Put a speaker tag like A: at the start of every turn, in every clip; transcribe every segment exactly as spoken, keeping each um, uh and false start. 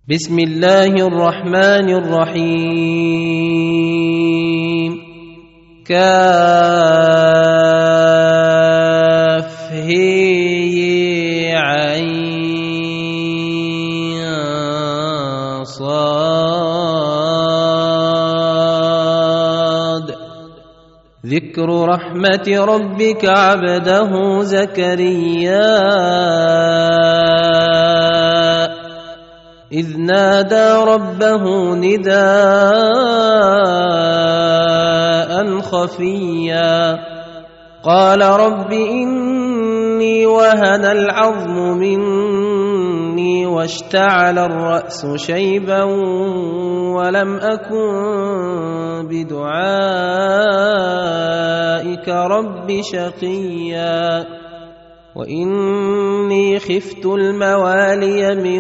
A: بسم الله الرحمن الرحيم كاف هي عين صاد ذكر رحمة ربك عبده زكريا إذ نادى ربه نداء خفيا قال رب إني وهن العظم مني واشتعل الرأس شيبا ولم أكن بدعائك رب شقيا وإني خفت الموالي من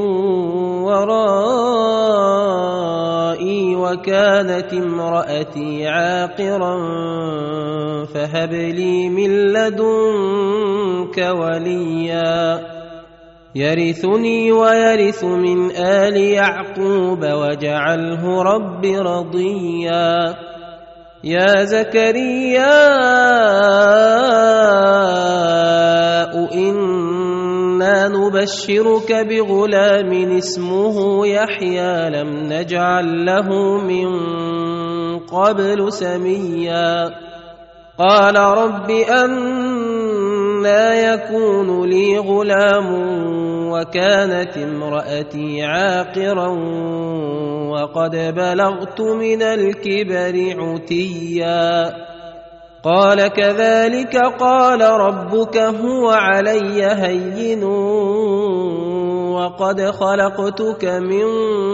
A: ورائي وكانت امرأتي عاقرا فهب لي من لدنك وليا يرثني ويرث من آل يعقوب واجعله رب رضيا يا زكريا إنا نبشرك بغلام اسمه يحيى لم نجعل له من قبل سميا قال رب أنى يكون لي غلام وكانت امرأتي عاقرا وقد بلغت من الكبر عتيا قال كذلك قال ربك هو علي هين وقد خلقتك من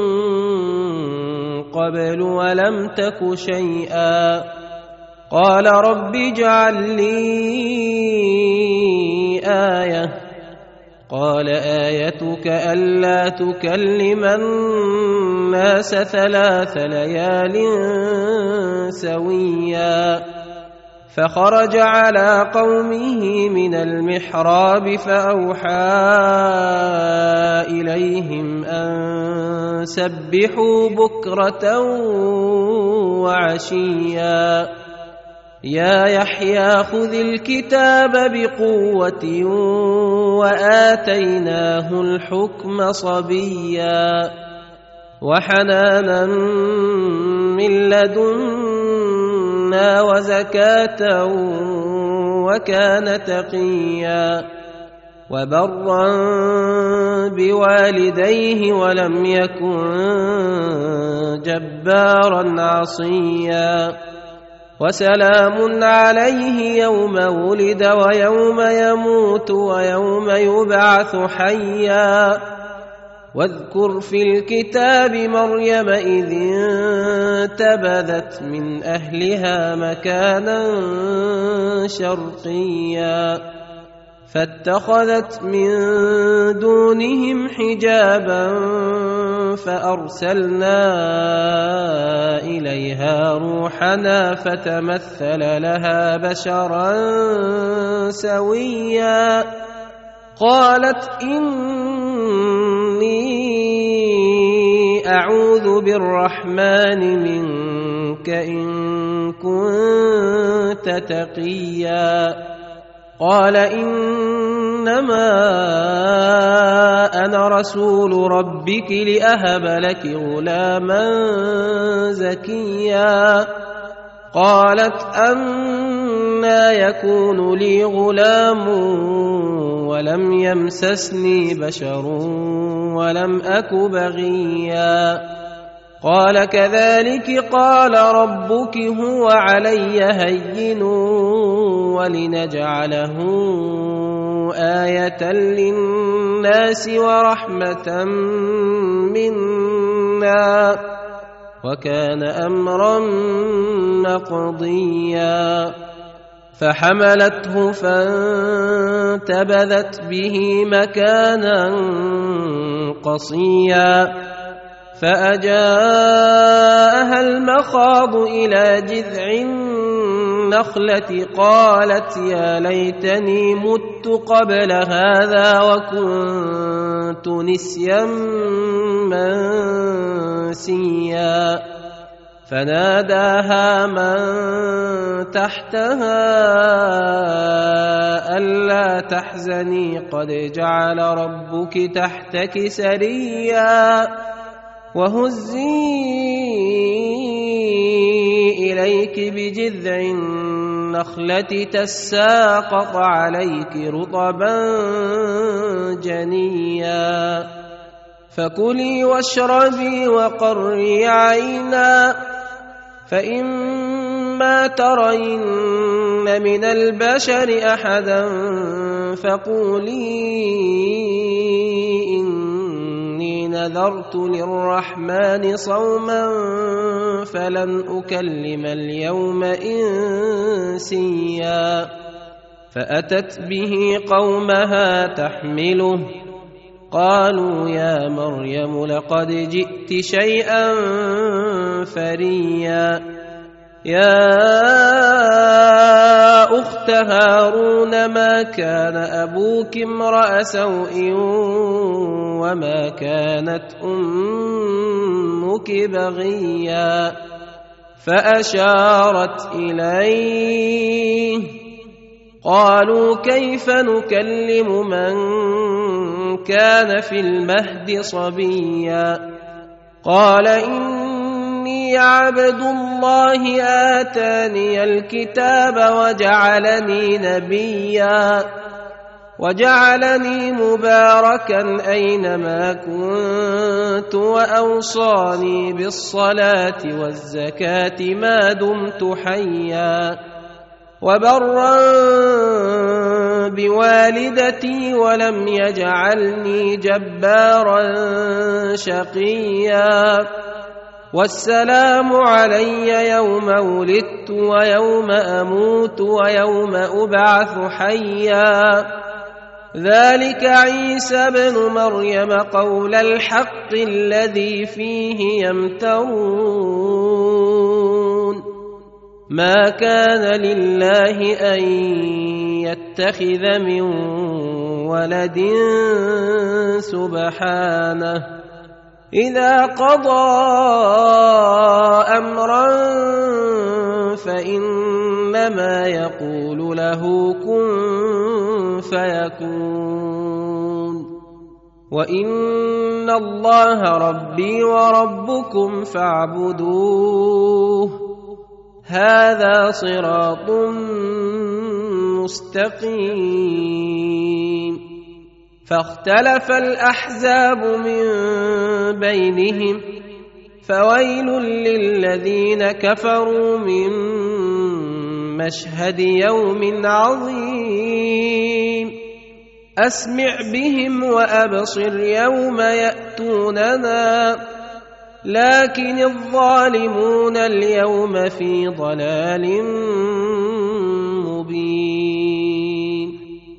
A: قبل ولم تك شيئا قال رب اجعل لي آية قال آيتك ألا تكلم الناس ثلاث ليال سويا فخرج على قومه من المحراب فأوحى إليهم أن سبحوا بكرة وعشيا يا يحيى خذ الكتاب بقوة وآتيناه الحكم صبيا وحنانا من لدنا وزكاة وكان تقيا وبرا بوالديه ولم يكن جبارا عصيا وسلام عليه يوم ولد ويوم يموت ويوم يبعث حيا واذكر في الكتاب مريم إذ انتبذت من أهلها مكانا شرقيا فاتخذت من دونهم حجابا فأرسلنا إليها روحنا فتمثل لها بشرا سويا قالت إني أعوذ بالرحمن منك إن كنت تقيا قال إنما أنا رسول ربك لأهب لك غلاما زكيا قالت أنى يكون لي غلام ولم يمسسني بشر ولم أك بغيا قال كذلك قال ربك هو علي هين ولنجعله آية للناس ورحمة منا وكان أمرا مقضيا فحملته فانتبذت به مكانا قصيا فأجاءها المخاض إلى جذع النخلة قالت يا ليتني مت قبل هذا وكنت نسيا منسيا فناداها من تحتها ألا تحزني قد جعل ربك تحتك سريا وهزي إليك بجذع النخلة تساقط عليك رطبا جنيا فكلي واشربي وقري عينا فإما ترين من البشر أحدا فقولي إني نذرت للرحمن صوما فلن أكلم اليوم إنسيا فأتت به قومها تحمله قالوا يا مريم لقد جئت شيئا فريا يا أخت هارون ما كان أبوك امرأ سوء وما كانت أمك بغيا فأشارت إليه قالوا كيف نكلم من كان في المهد صبيا قال إني عبد الله آتاني الكتاب وجعلني نبيا وجعلني مباركا أينما كنت وأوصاني بالصلاة والزكاة ما دمت حيا وبرا بوالدتي ولم يجعلني جبارا شقيا والسلام علي يوم ولدت ويوم أموت ويوم أبعث حيا ذلك عيسى بن مريم قول الحق الذي فيه يمترون ما كان لله أن يتخذ من ولد سبحانه إذا قضى أمرا فإنما يقول له كن فيكون وإن الله ربي وربكم فاعبدوه هذا صراط مستقيم فاختلف الأحزاب من بينهم فويل للذين كفروا من مشهد يوم عظيم أسمع بهم وأبصر يوم يأتوننا لكن الظالمون اليوم في ضلال مبين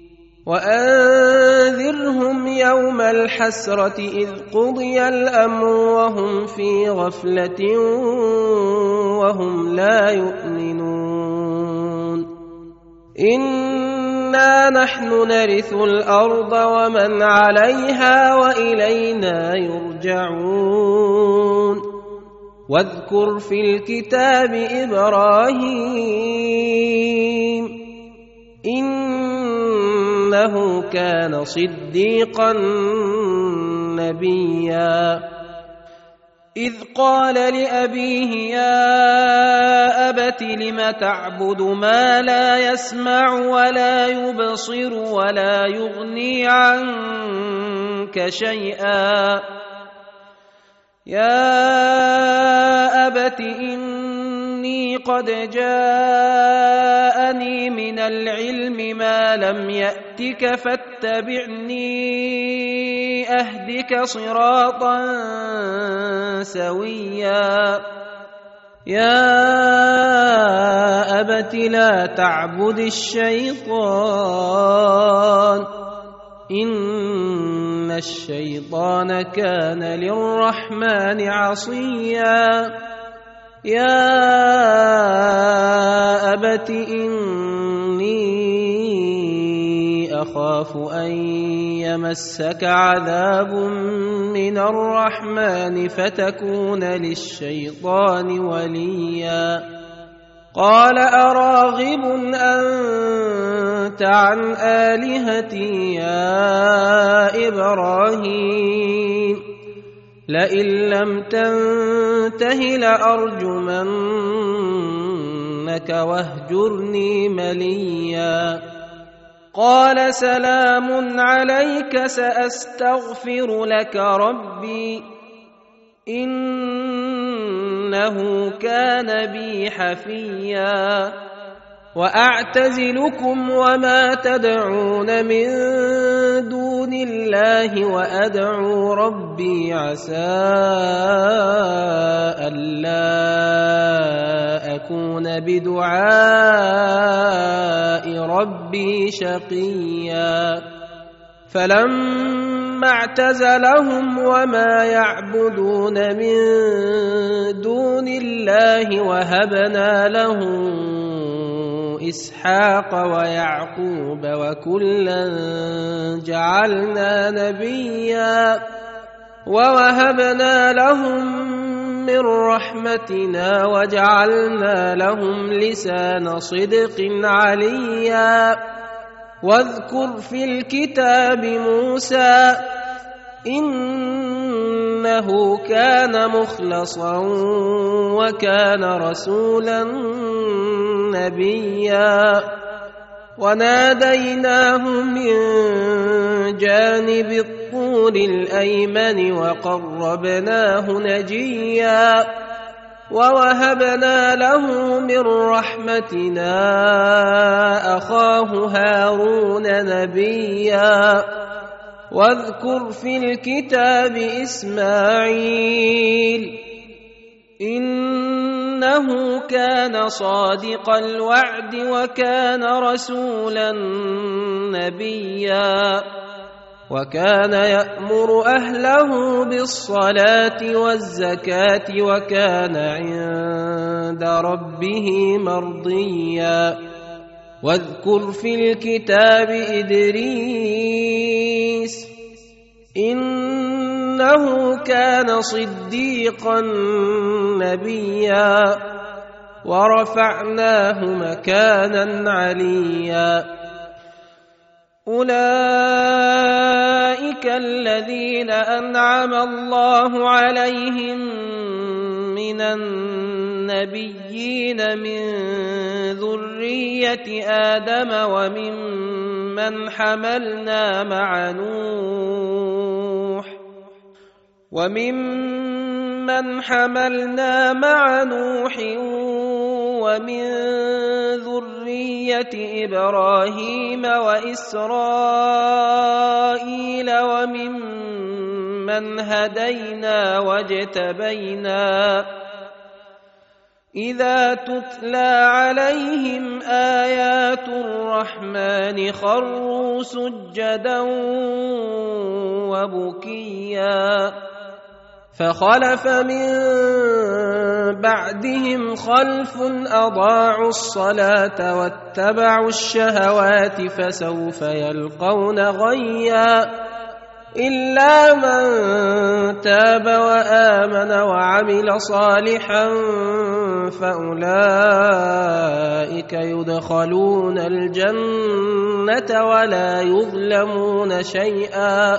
A: وأنذرهم يوم الحسرة إذ قضي الأمر وهم في غفلة وهم لا يؤمنون إنا نحن نرث الأرض ومن عليها وإلينا يرجعون واذكر في الكتاب إبراهيم إنه كان صديقا نبيا إذ قال لأبيه يا أبت لم تعبد ما لا يسمع ولا يبصر ولا يغني عنك شيئا يا أبت إني قد جاءني من العلم ما لم يأتك فاتبعني أهدك صراطا سويا يا أبت لا تعبد الشيطان إن الشيطان كان للرحمن عصيا يا أبت إني أخاف أن يمسك عذاب من الرحمن فتكون للشيطان وليا قال أراغب أنت عن آلهتي يا إبراهيم لئن لم تنته لأرجمنك واهجرني مليا قال سلام عليك سأستغفر لك ربي إنه كان بي حفيا وأعتزلكم وما تدعون من دون الله وأدعو ربي عسى ألا أكون بدعاء ربي شقيا فلما اعتزلهم وما يعبدون من دون الله وهبنا له إسحاق ويعقوب وكلا جعلنا نبيا ووهبنا لهم من رحمتنا وجعلنا لهم لسان صدق عليا واذكر في الكتاب موسى إنه كان مخلصا وكان رسولا نبيا وناديناه من جانب الطور الأيمن وقربناه نجيا ووهبنا له من رحمتنا أخاه هارون نبيا واذكر في الكتاب إسماعيل إنه كان صادق الوعد وكان رسولا نبيا وكان يأمر أهله بالصلاة والزكاة وكان عند ربه مرضيا واذكر في الكتاب إدريس إنه كان صديقا نبيا ورفعناه مكانا عليا أولئك الذين أنعم الله عليهم من النبيين من ذرية آدم وممن حملنا مع نوح وممن حملنا مع نوح ومن ذرية إبراهيم وإسرائيل وممن هدينا واجتبينا إذا تتلى عليهم آيات الرحمن خروا سجدا وبكيا فخلف من بعدهم خلف أضاعوا الصلاة واتبعوا الشهوات فسوف يلقون غيا إلا من تاب وآمن وعمل صالحا فأولئك يدخلون الجنة ولا يظلمون شيئا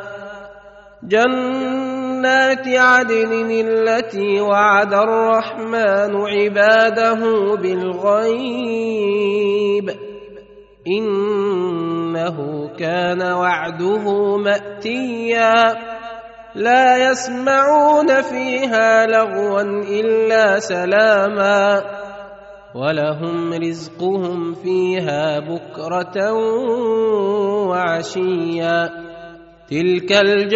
A: جنات عدن التي وعد الرحمن عباده بالغيب إنه كان وعده مأتيا لا يسمعون فيها لغوا إلا سلاما ولهم رزقهم فيها بكرة وعشيا تلك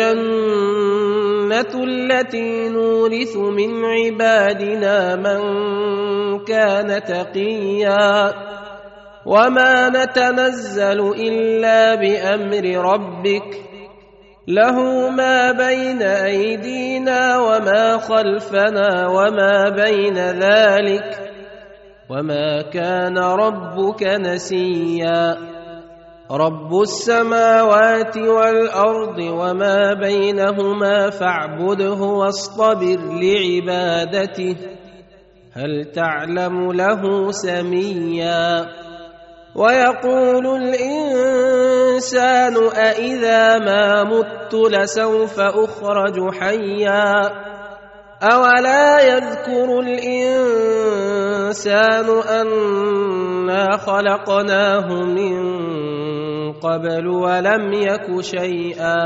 A: الجنة التي نورث من عبادنا من كان تقيا وما نتنزل إلا بأمر ربك له ما بين أيدينا وما خلفنا وما بين ذلك وما كان ربك نسيا رب السماوات والأرض وما بينهما فاعبده واصطبر لعبادته هل تعلم له سميا ويقول الإنسان أإذا ما مت لسوف أخرج حيا أولا يذكر الإنسان أنا خلقناه من قبل ولم يك شيئا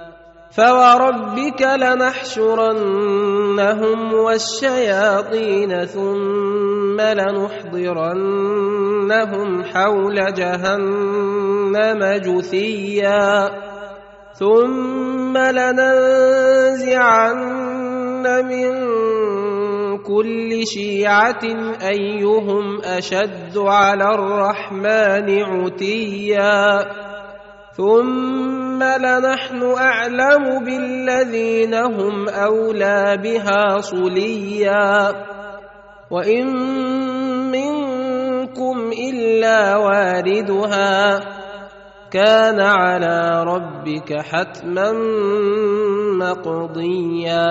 A: فوربك لنحشرنهم والشياطين ثم لنحضرنهم حول جهنم جثيا ثم لننزعن من كل شيعة أيهم أشد على الرحمن عتيا ثم لنحن أعلم بالذين هم أولى بها صليا وإن منكم إلا واردها كان على ربك حتما مقضيا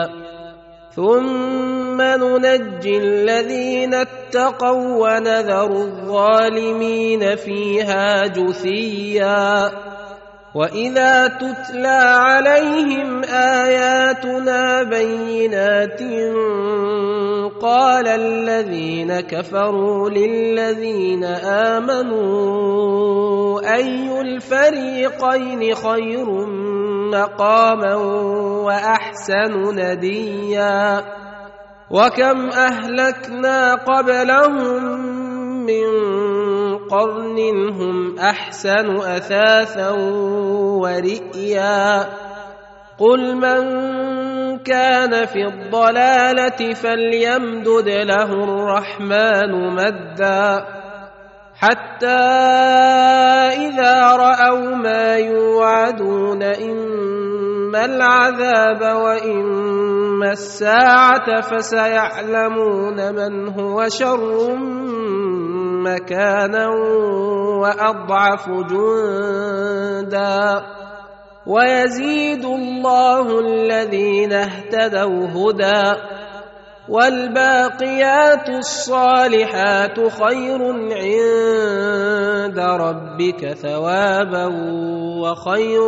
A: ثم ننجي الذين اتقوا ونذر الظالمين فيها جثيا وإذا تتلى عليهم آياتنا بينات قال الذين كفروا للذين آمنوا أي الفريقين خير مقاما وأحسن نديا وكم أهلكنا قبلهم من قرن هم أحسن أثاثا ورئيا قل من كان في الضلالة فليمدد له الرحمن مدا حتى إذا رأوا ما يوعدون إما العذاب وإما الساعة فسيعلمون من هو شر مكانا وأضعف جندا ويزيد الله الذين اهتدوا هدى والباقيات الصالحات خير عند ربك ثوابا وخير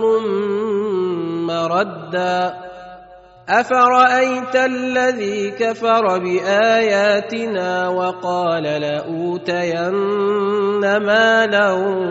A: مردا أفرأيت الذي كفر بآياتنا وقال لأوتين مالا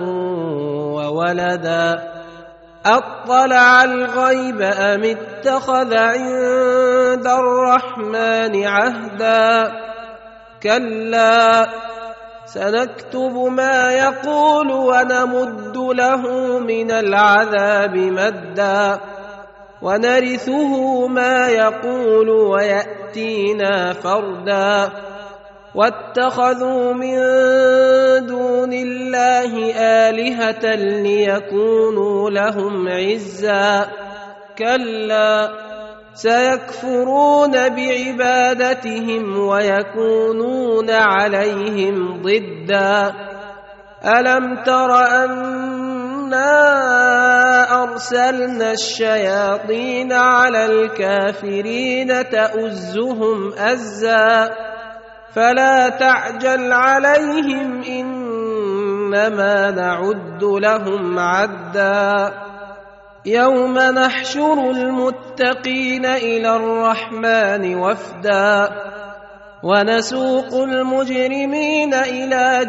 A: وولدا أطلع الغيب أم اتخذ عند الرحمن عهدا كلا سنكتب ما يقول ونمد له من العذاب مدا ونرثه ما يقول ويأتينا فردا واتخذوا من دون الله آلهة ليكونوا لهم عزا كلا سيكفرون بعبادتهم ويكونون عليهم ضدا ألم تر أنا أرسلنا الشياطين على الكافرين تؤزهم أزا فلا تعجل عليهم إنما نعد لهم عدا يوم نحشر المتقين إلى الرحمن وفدا ونسوق المجرمين إلى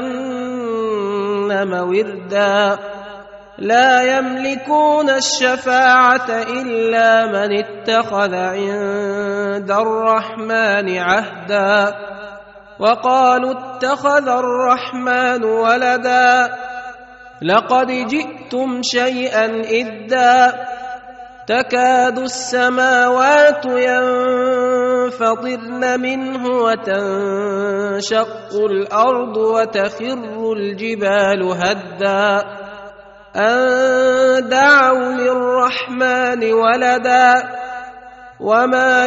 A: جهنم وردا لا يملكون الشفاعة إلا من اتخذ عند الرحمن عهدا وقالوا اتخذ الرحمن ولدا لقد جئتم شيئا إدا تكاد السماوات ينفطرن منه وتنشق الأرض وتخر الجبال هدا أن دعوا للرحمن ولدا وما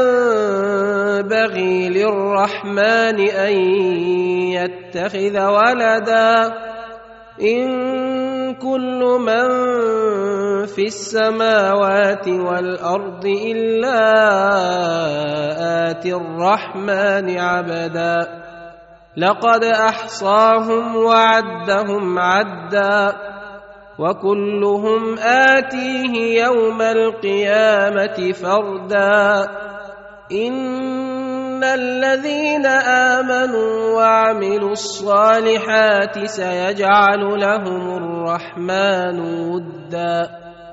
A: ينبغي للرحمن أن يتخذ ولدا إن كل من في السماوات والأرض إلا آتي الرحمن عبدا لقد أحصاهم وعدهم عدا وكلهم آتيه يوم القيامة فردا إن الذين آمنوا وعملوا الصالحات سيجعل لهم الرحمن ودا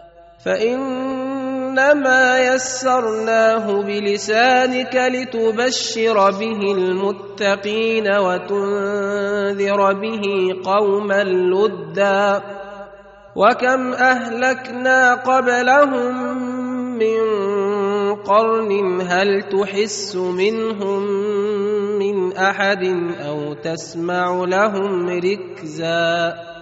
A: فإنما يسرناه بلسانك لتبشر به المتقين وتنذر به قوما لدا وكم أهلكنا قبلهم من قرن هل تحس منهم من أحد أو تسمع لهم ركزا